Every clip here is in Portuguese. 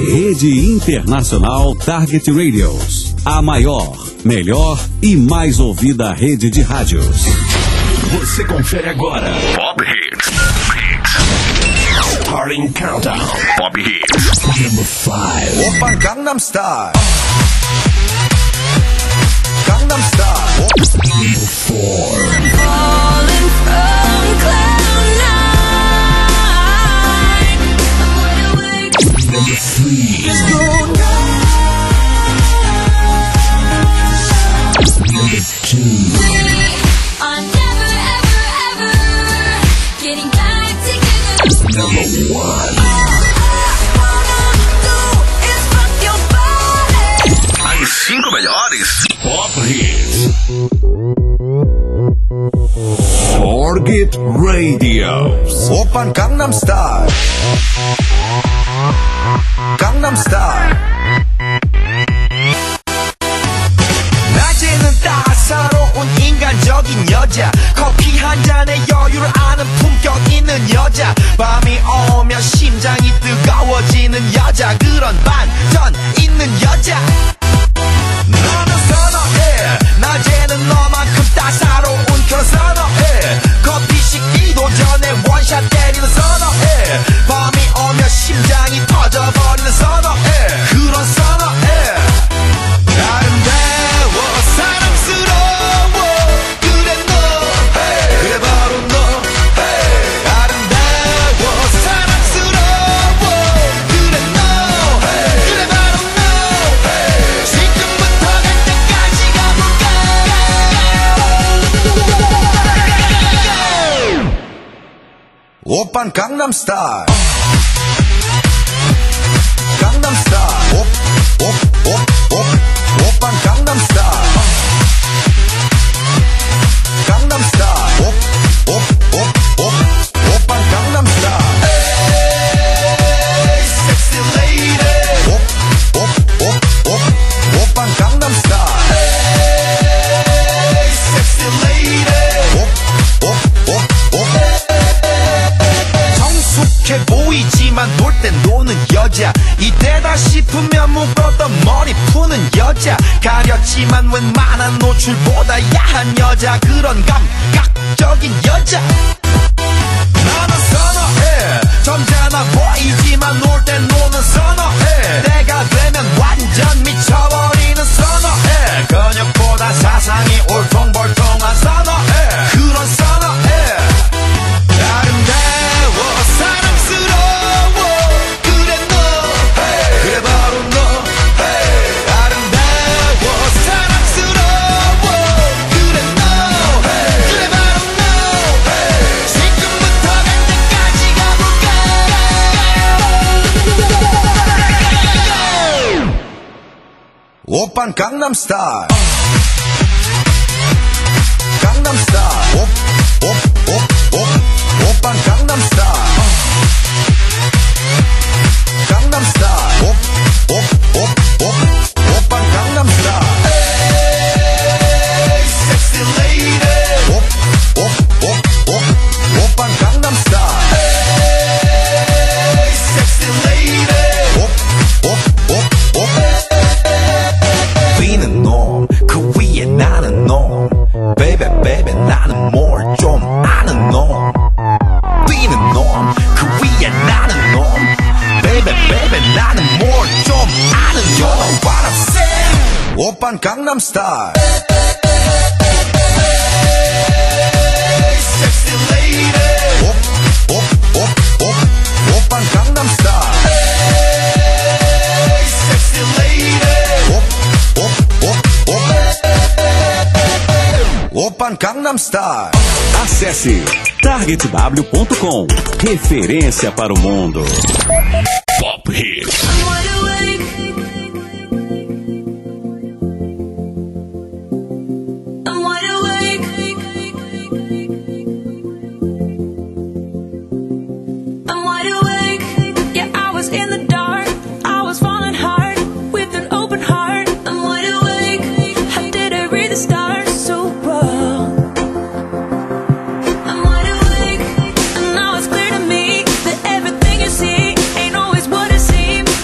Rede Internacional Target Radios. A maior, melhor e mais ouvida rede de rádios. Você confere agora. Pop Hits. Starting Countdown. Pop Hits. Number 5. Oppa Gangnam Style. Gangnam Style. Number 4. Falling from cloud nine. I'm wide awake. Number 3. Let's go now. Number 2. I'm never, ever, ever getting back together. Number 1. All I wanna do is rock your body. As 5 melhores Pop Hits. Target Radios. Oppa Gangnam Style. Gangnam Style. 낮에는 따사로운 인간적인 여자, 커피 한 잔에 여유를 아는 품격 있는 여자, 밤이 오면 심장이 뜨거워지는 여자, 그런 반전 있는 여자. 너는 선호해, 낮에는 너만큼 따사로운 그런 선호해, 커피 식기도 전에 원샷 때리는 선호해, 밤이 오면 심장이 터져버리는 선호해, 그런 선호해. 아름다워 사랑스러워 그래 너 hey. 그래 바로 너 hey. 아름다워 사랑스러워 그래 너 hey. 그래 바로 너 hey. 지금부터 갈 때까지 가볼까. 오빤 강남스타일. 강남스타일. 오빤 강남스타일. 강남스타일. 오빤 강남스타일. Hey, sexy lady. 오빤 강남스타일. Hey, sexy lady. 성숙해 보이지만 놀 땐 노는 여자, 이때다 싶으면 묶었던 머리 푸는 여자, 가렸지만 웬만한 노출보다 야한 여자, 그런 감각적인 여자. 나는 선호해, 점잖아 보이지만 놀 땐 노는 선호해, 내가 되면 완전 미쳐버리는 선호해, 근육보다 사상이 울퉁불퉁한 선호해, 그런 선호해. 아름다워 사랑스러워 그래 너 hey. 그래 바로 너 hey. 아름다워 사랑스러워 그래 너 hey. 그래 바로 너 hey. 지금부터 갈 때까지 가볼까. 오빤 강남스타일. 강남스타일. 오빤 강남스타일. 강남스타일. 오빤 강남스타일. Hey, sexy lady. 오빤 강남스타일. Hey, sexy lady. 비는 놈, 그 위에 나는 놈. Baby, baby, 나는 뭘 좀 아는 놈. 비는 놈, 그 위에 나는 놈. Baby, baby, 나는 뭘 좀 아는 놈. You know what I'm saying? 오빤 강남스타일. Hey, sexy lady. 오빤 강남스타일. Hey, sexy lady. 오빤 강남스타일. Acesse targetw.com. Referência para o mundo. Pop Hits. I'm wide awake. I'm wide awake. I'm wide awake. Yeah, I was in the dark. I was falling hard with an open heart. I'm wide awake. How did I read the stars so wrong? I'm wide awake, and now it's clear to me that everything you see ain't always what it seems.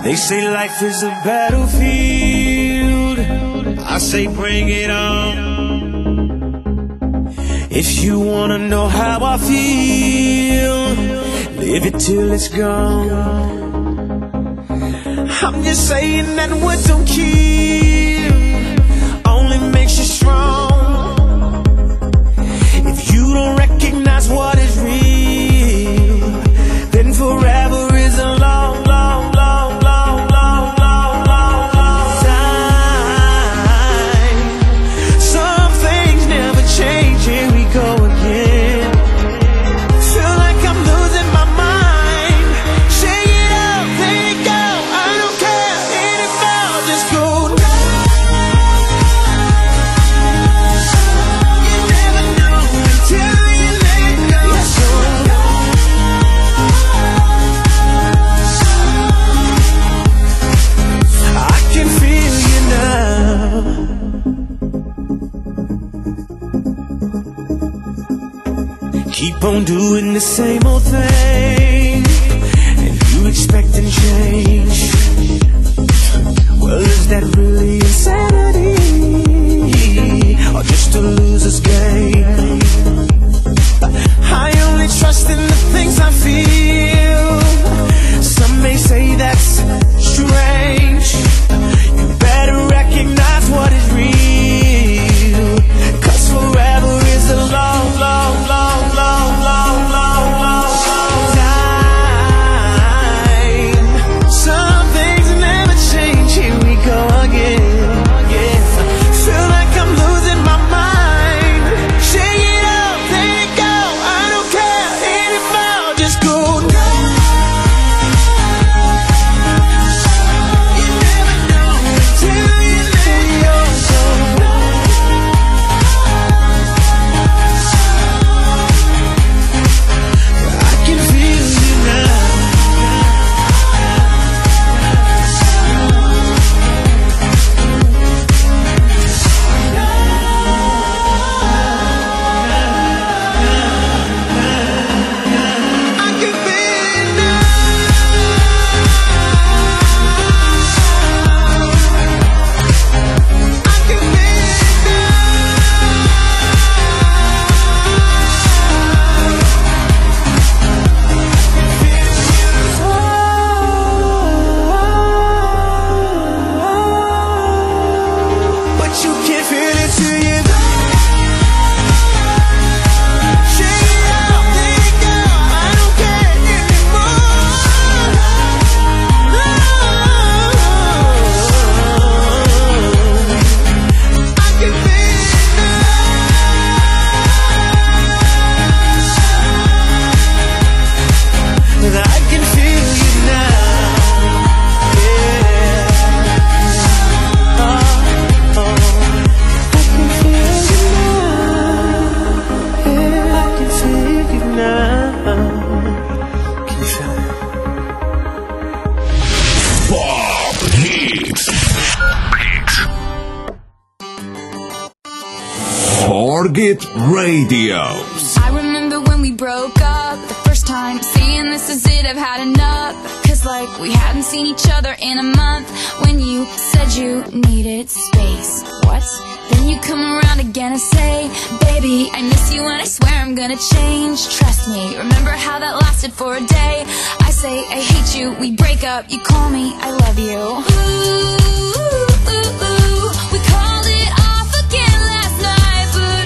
They say life is a battlefield. I say bring it on. If you wanna know how I feel, live it till it's gone. I'm just saying that what don't kill only makes you strong. If you don't recognize what is real, then forever is a long, long, long, long, long, long, long, long time. Some things never change, here we go again. Feel like I'm losing my mind. Shake it up, let it go, I don't care, hit it fall, just go. You never know until you let it go. I can feel you now. Keep on doing the same old thing, and you expecting change. Well, is that really insanity, or just a loser's game? I only trust in the things I feel. Some may say that's strange. You better recognize what is real, 'cause forever is a long, long, long, long, long, long, long, long time. Some things never change, here we go again. Yeah. Feel like I'm losing my mind. Shake it up, let it go, I don't care, hit it fall, just go. You never know until you let yours go. I can feel you now. I can feel it now. I can feel it now. But you can't feel it till you shake it out, let it go, I don't care anymore. I can feel it now. I can feel you now. Yeah. I can feel you now. Yeah, I can feel you now. Can you feel it? Pop Hits. Forget Radio. I remember when we broke up the first time, saying this is it, I've had enough. Cause like we hadn't seen each other in a month. When you said you needed space, what? Then you come around again and say, baby, I miss you and I swear I'm gonna change. Trust me, remember how that lasted for a day? I say I hate you, we break up, you call me, I love you. Ooh, ooh, ooh, we called it off again last night, but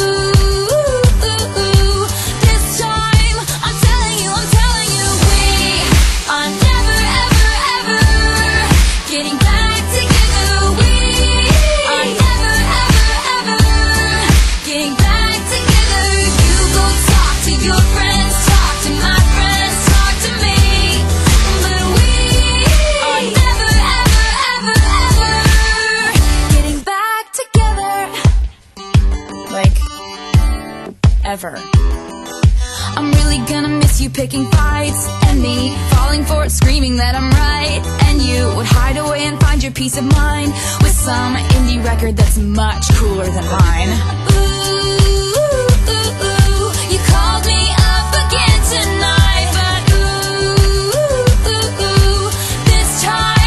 this time, I'm telling you, we are never, ever, ever getting back together. We are never, ever, ever getting back together. You go talk to your friends, talk to my friends, talk to me, but we are never, ever, ever, ever getting back together. Like, ever. I'm really gonna miss you picking fights, and me falling for it, screaming that I'm right. And you would hide away and find your peace of mind with some indie record that's much cooler than mine. Ooh, ooh, ooh, you called me up again tonight, but ooh, ooh, ooh, this time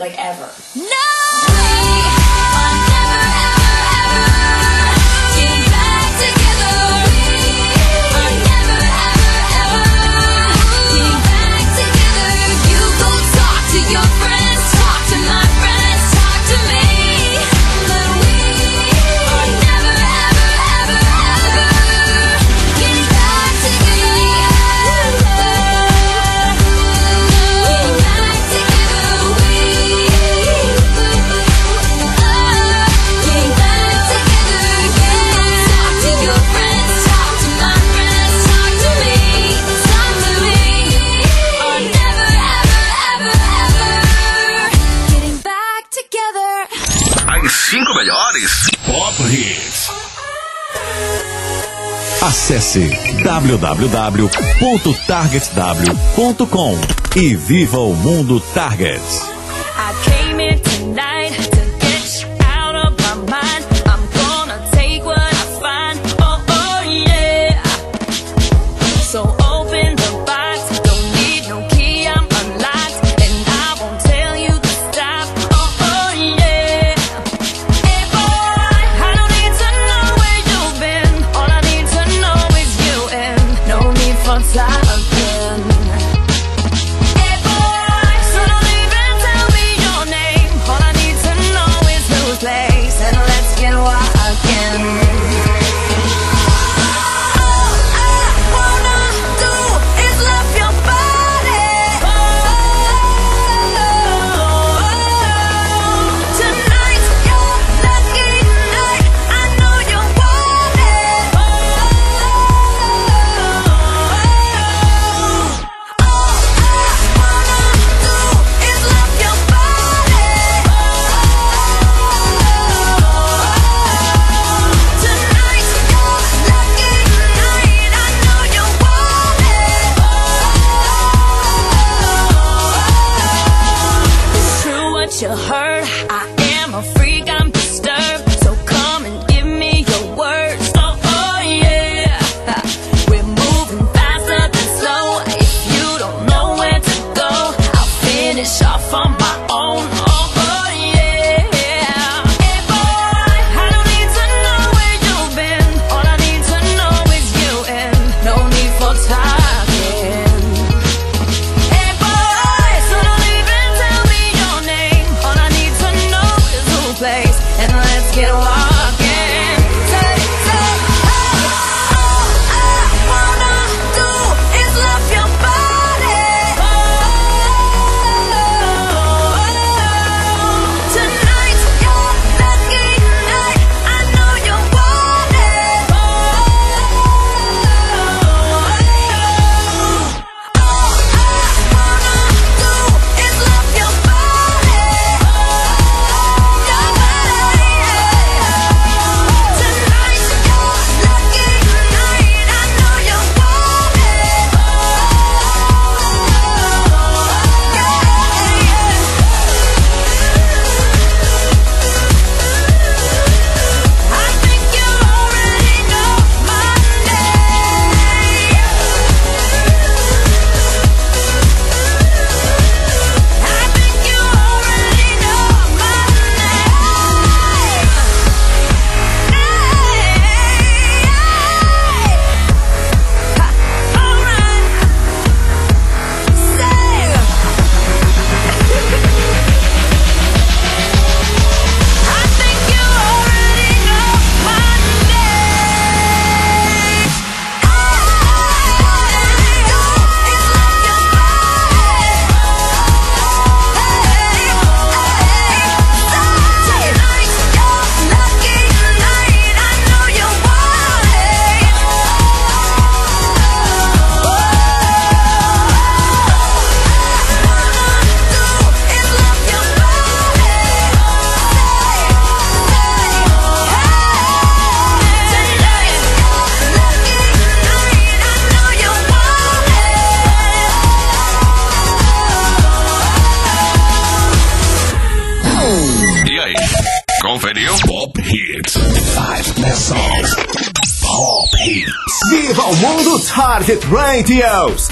like ever. No! I'll never, ever, ever get back together. I'll never, ever, ever get back together. You go talk to your friends, talk to my friends, talk to me. But we are never, ever, ever, ever get back together. Get back together. Get back together. Talk to your friends, talk to my friends, talk to me, talk to me. Are never, ever, ever, ever getting back together. As 5 melhores Pop Hits. Acesse www.targetw.com e viva o mundo Target. I came here tonight to get you out of my mind. I'm gonna take what I find. Oh, oh yeah. So open the box. Don't need no key, I'm unlocked. And I won't tell you to stop. Oh, oh yeah. Hey boy, I don't need to know where you've been. All I need to know is you, and no need for talking. Hey boy, so don't even tell me your name. All I need to know is whose place, and let's get walking. All I wanna do is love your body. Tonight's your lucky night. I know you want it. All I wanna do is love your body. Tonight's your lucky night. I know you want it. It's true what you heard. I am a freak, I'm disturbed. So come and give me your words. Oh, oh yeah. We're moving faster than slow. If you don't know where to go, I'll finish off on my own. Oh, oh yeah. Hey boy, I don't need to know where you've been. All I need to know is you, and no need for talking. Hey boy, so don't even tell me your name. All I need to know is whose place, and let's get walking. Say, all I wanna do is love your body. Tonight's your lucky night. I know you want it. All I wanna do is love your body. Tonight's your lucky night. I know you want it. I think you already know my name. I think you already know my name. Alright. Say. I think you already know my name. Tonight's your lucky night. I know you want it. All I wanna do is love your body. Tonight's your lucky night. I know you want E aí, conferiu? Pop Hits. 5 best songs. Pop Hits. Viva o mundo Target Radios.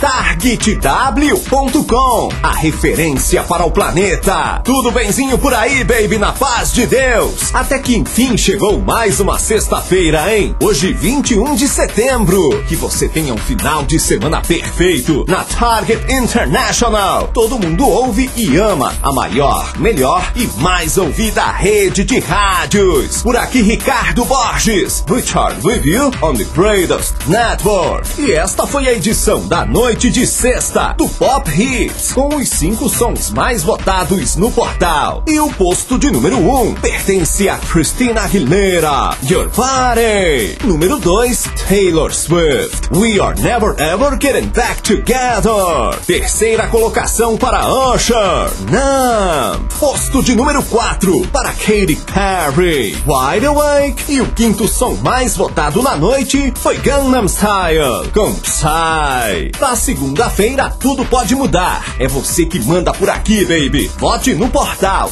TargetW.com. A referência para o planeta. Tudo benzinho por aí, baby, na paz de Deus. Até que enfim chegou mais uma sexta-feira, hein? Hoje, 21 de setembro. Que você tenha um final de semana perfeito na Target International. Todo mundo ouve e ama a maior, melhor e mais ouvida rede de rádios. Por aqui, Ricardo Borges. Richard with you on the greatest network. E esta foi a edição da noite de sexta do Pop Hits, com os 5 sons mais votados no portal. E o posto de número 1 pertence a Christina Aguilera, Your Body. Número 2, Taylor Swift, We Are Never Ever Getting Back Together. Terceira colocação para Usher, Numb. Posto de número 4 para Katy Perry, Wide Awake. E o quinto som mais votado na noite foi Gangnam Style, com Psy. Pra segunda-feira tudo pode mudar. É você que manda por aqui, baby. Vote no portal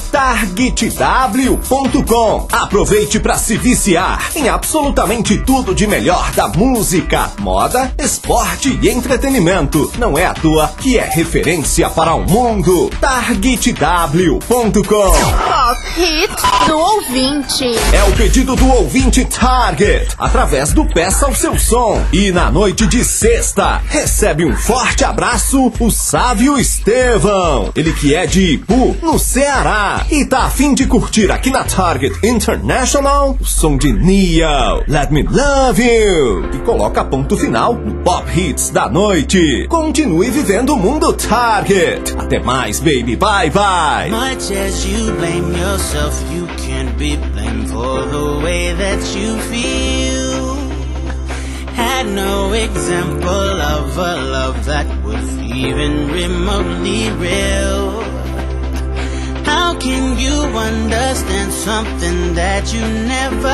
TargetW.com. Aproveite pra se viciar em absolutamente tudo de melhor da música, moda, esporte e entretenimento. Não é à toa que é referência para o mundo. TargetW.com. Pop Hits do ouvinte. É o pedido do ouvinte Target, através do Peça o Seu Som. E na noite de sexta, recebe um forte abraço o Sávio Estevão. Ele que é de Ipu, no Ceará, e tá a fim de curtir aqui na Target International o som de Neo, Let Me Love You. E coloca ponto final no Pop Hits da noite. Continue vivendo o mundo Target. Até mais, baby. Bye, bye. Much as you blame yourself, you can't be blamed for the way that you feel. Had no example of a love that was even remotely real. How can you understand something that you never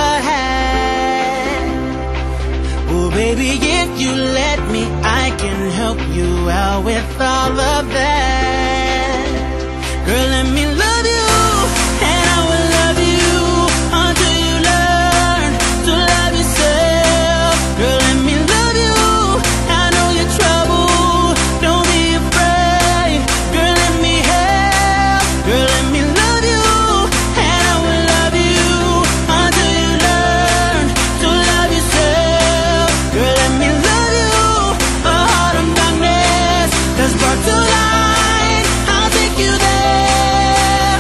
had? Oh baby, if you let me, I can help you out with all of that. Girl, let me love you, and I will love you until you learn to love yourself. Girl, let me love you, I know you're trouble, don't be afraid. Girl, let me help. Girl, let me love you, and I will love you until you learn to love yourself. Girl, let me love you, a heart of darkness that's brought to light. I'll take you there.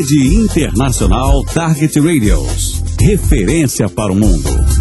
Rede Internacional Target Radios. Referência para o mundo.